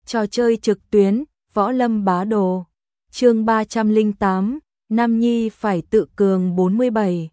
Trò chơi trực tuyến, Võ Lâm Bá Đồ. Chương 308, Nam Nhi phải tự cường 47.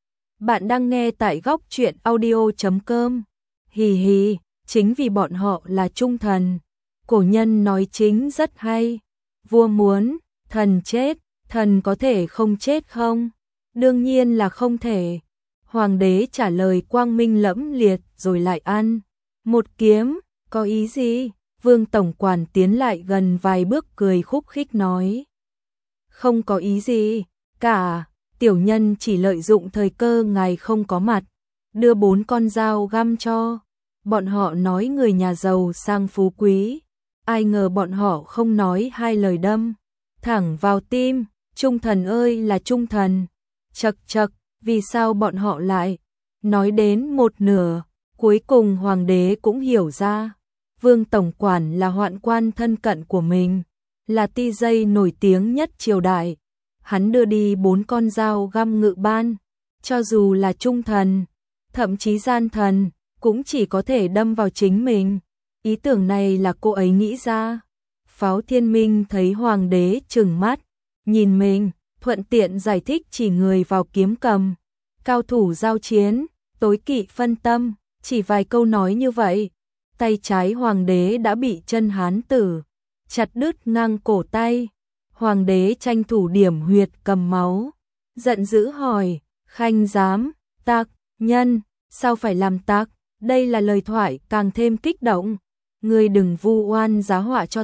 Bạn đang nghe tại góc truyện audio.com. Hì hì, chính vì bọn họ là trung thần. Cổ nhân nói chính rất hay. Vua muốn, thần chết, thần có thể không chết không? Đương nhiên là không thể. Hoàng đế trả lời quang minh lẫm liệt rồi lại ăn một kiếm, có ý gì? Vương tổng quản tiến lại gần vài bước cười khúc khích nói. Không có ý gì, cả, tiểu nhân chỉ lợi dụng thời cơ ngài không có mặt, đưa 4 con dao găm cho. Bọn họ nói người nhà giàu sang phú quý, ai ngờ bọn họ không nói hai lời đâm thẳng vào tim, trung thần ơi là trung thần. Chậc chậc, vì sao bọn họ lại nói đến một nửa, cuối cùng hoàng đế cũng hiểu ra. Vương tổng quản là hoạn quan thân cận của mình, là ti dây nổi tiếng nhất triều đại. Hắn đưa đi 4 con dao găm ngự ban, cho dù là trung thần, thậm chí gian thần, cũng chỉ có thể đâm vào chính mình. Ý tưởng này là cô ấy nghĩ ra. Pháo Thiên Minh thấy hoàng đế trừng mắt, nhìn mình, thuận tiện giải thích chỉ người vào kiếm cầm. Cao thủ giao chiến, tối kỵ phân tâm, chỉ vài câu nói như vậy. Tay trái hoàng đế đã bị chân hán tử chặt đứt ngang cổ tay. Hoàng đế tranh thủ điểm huyệt cầm máu, giận dữ hỏi, khanh dám, tặc, nhân, sao phải làm tặc? Đây là lời thoại càng thêm kích động. Ngươi đừng vu oan giá họa cho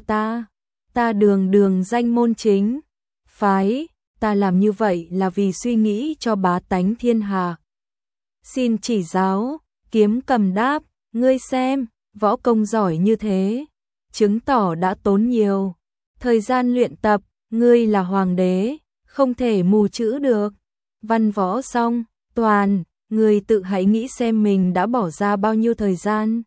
ta đường đường danh môn chính phái, ta làm như vậy là vì suy nghĩ cho bá tánh thiên hạ. Xin chỉ giáo, kiếm cầm đáp, ngươi xem, võ công giỏi như thế, chứng tỏ đã tốn nhiều thời gian luyện tập, ngươi là hoàng đế, không thể mù chữ được. Văn võ xong, toàn, ngươi tự hãy nghĩ xem mình đã bỏ ra bao nhiêu thời gian.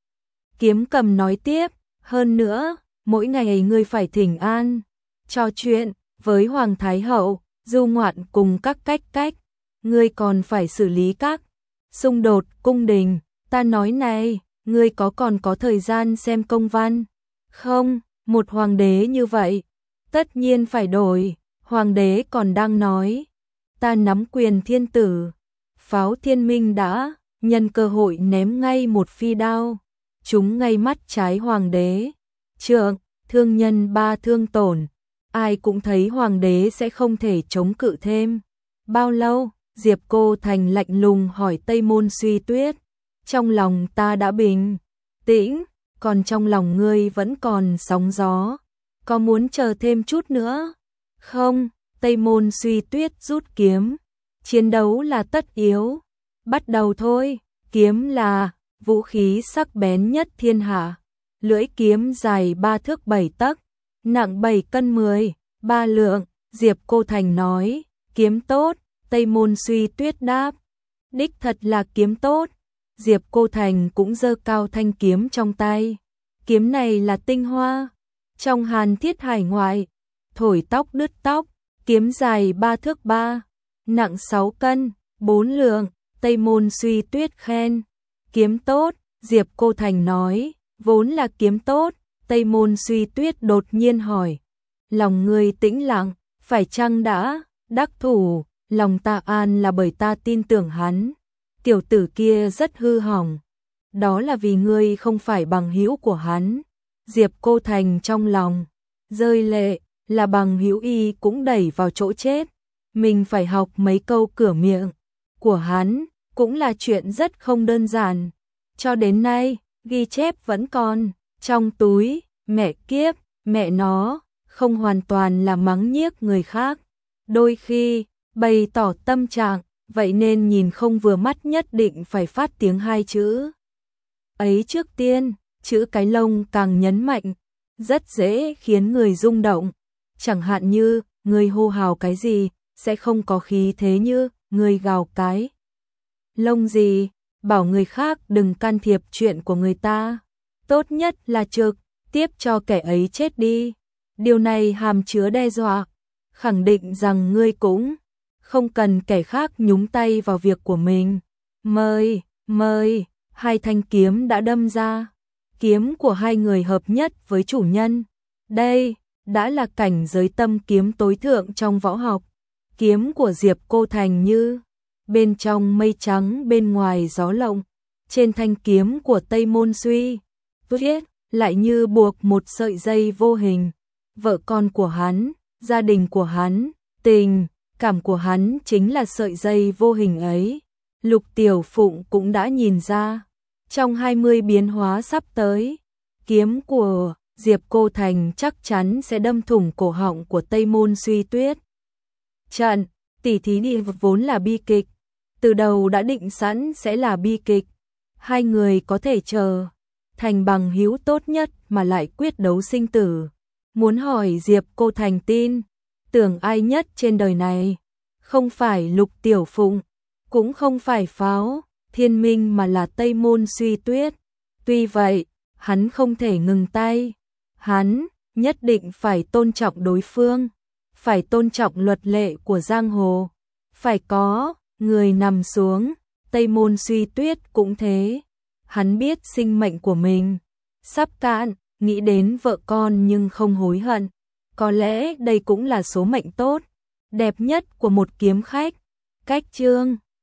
Kiếm cầm nói tiếp, hơn nữa, mỗi ngày ngươi phải thỉnh an, trò chuyện với Hoàng Thái Hậu, du ngoạn cùng các cách, ngươi còn phải xử lý các xung đột cung đình. Ta nói này, ngươi còn có thời gian xem công văn không? Một hoàng đế như vậy, tất nhiên phải đổi. Hoàng đế còn đang nói, ta nắm quyền thiên tử. Pháo Thiên Minh đã nhân cơ hội ném ngay một phi đao, trúng ngay mắt trái hoàng đế. Trượng, thương nhân 3 thương tổn. Ai cũng thấy hoàng đế sẽ không thể chống cự thêm. Bao lâu? Diệp Cô Thành lạnh lùng hỏi Tây Môn Suy Tuyết. Trong lòng ta đã bình tĩnh, còn trong lòng ngươi vẫn còn sóng gió. Có muốn chờ thêm chút nữa không? Tây Môn Suy Tuyết rút kiếm. Chiến đấu là tất yếu. Bắt đầu thôi. Kiếm là vũ khí sắc bén nhất thiên hạ. Lưỡi kiếm dài 3 thước 7 tấc, nặng 7 cân 13 lượng. Diệp Cô Thành nói, kiếm tốt. Tây Môn Suy Tuyết đáp, đích thật là kiếm tốt. Diệp Cô Thành cũng giơ cao thanh kiếm trong tay. Kiếm này là tinh hoa trong Hàn Thiết hải ngoại, thổi tóc đứt tóc. Kiếm dài 3 thước 3, nặng 6 cân 4 lượng. Tây Môn Suy Tuyết khen, kiếm tốt. Diệp Cô Thành nói, vốn là kiếm tốt. Tây Môn Suy Tuyết đột nhiên hỏi, lòng ngươi tĩnh lặng, phải chăng đã đắc thủ? Lòng ta an là bởi ta tin tưởng hắn. Tiểu tử kia rất hư hỏng, đó là vì ngươi không phải bằng hữu của hắn. Diệp Cô Thành trong lòng rơi lệ, là bằng hữu y cũng đẩy vào chỗ chết. Mình phải học mấy câu cửa miệng của hắn, cũng là chuyện rất không đơn giản. Cho đến nay, ghi chép vẫn còn trong túi. Mẹ kiếp, mẹ nó, không hoàn toàn là mắng nhiếc người khác. Đôi khi bày tỏ tâm trạng, vậy nên nhìn không vừa mắt nhất định phải phát tiếng 2 chữ ấy trước tiên. Chữ cái lông càng nhấn mạnh, rất dễ khiến người rung động. Chẳng hạn như, người hô hào cái gì, sẽ không có khí thế như, người gào cái lông gì. Bảo người khác đừng can thiệp chuyện của người ta. Tốt nhất là trực tiếp cho kẻ ấy chết đi. Điều này hàm chứa đe dọa, khẳng định rằng ngươi cũng không cần kẻ khác nhúng tay vào việc của mình. Mời, 2 thanh kiếm đã đâm ra. kiếm của hai người hợp nhất với chủ nhân. Đây đã là cảnh giới tâm kiếm tối thượng trong võ học. Kiếm của Diệp Cô Thành như bên trong mây trắng bên ngoài gió lộng, trên thanh kiếm của Tây Môn Suy Tuyết lại như buộc một sợi dây vô hình. Vợ con của hắn, gia đình của hắn, tình cảm của hắn chính là sợi dây vô hình ấy. Lục Tiểu Phụng cũng đã nhìn ra, trong 20 biến hóa sắp tới, kiếm của Diệp Cô Thành chắc chắn sẽ đâm thủng cổ họng của Tây Môn Suy Tuyết. Trận tỉ thí đi vốn là bi kịch, từ đầu đã định sẵn sẽ là bi kịch. Hai người có thể chờ thành bằng hữu tốt nhất mà lại quyết đấu sinh tử. Muốn hỏi Diệp Cô Thành tin tưởng ai nhất trên đời này, không phải Lục Tiểu Phụng, cũng không phải Pháo Thiên Minh mà là Tây Môn Suy Tuyết. Tuy vậy, hắn không thể ngừng tay, hắn nhất định phải tôn trọng đối phương, phải tôn trọng luật lệ của giang hồ, phải có người nằm xuống. Tây Môn Suy Tuyết cũng thế, hắn biết sinh mệnh của mình sắp cạn, nghĩ đến vợ con nhưng không hối hận. Có lẽ đây cũng là số mệnh tốt đẹp nhất của một kiếm khách. Cách chương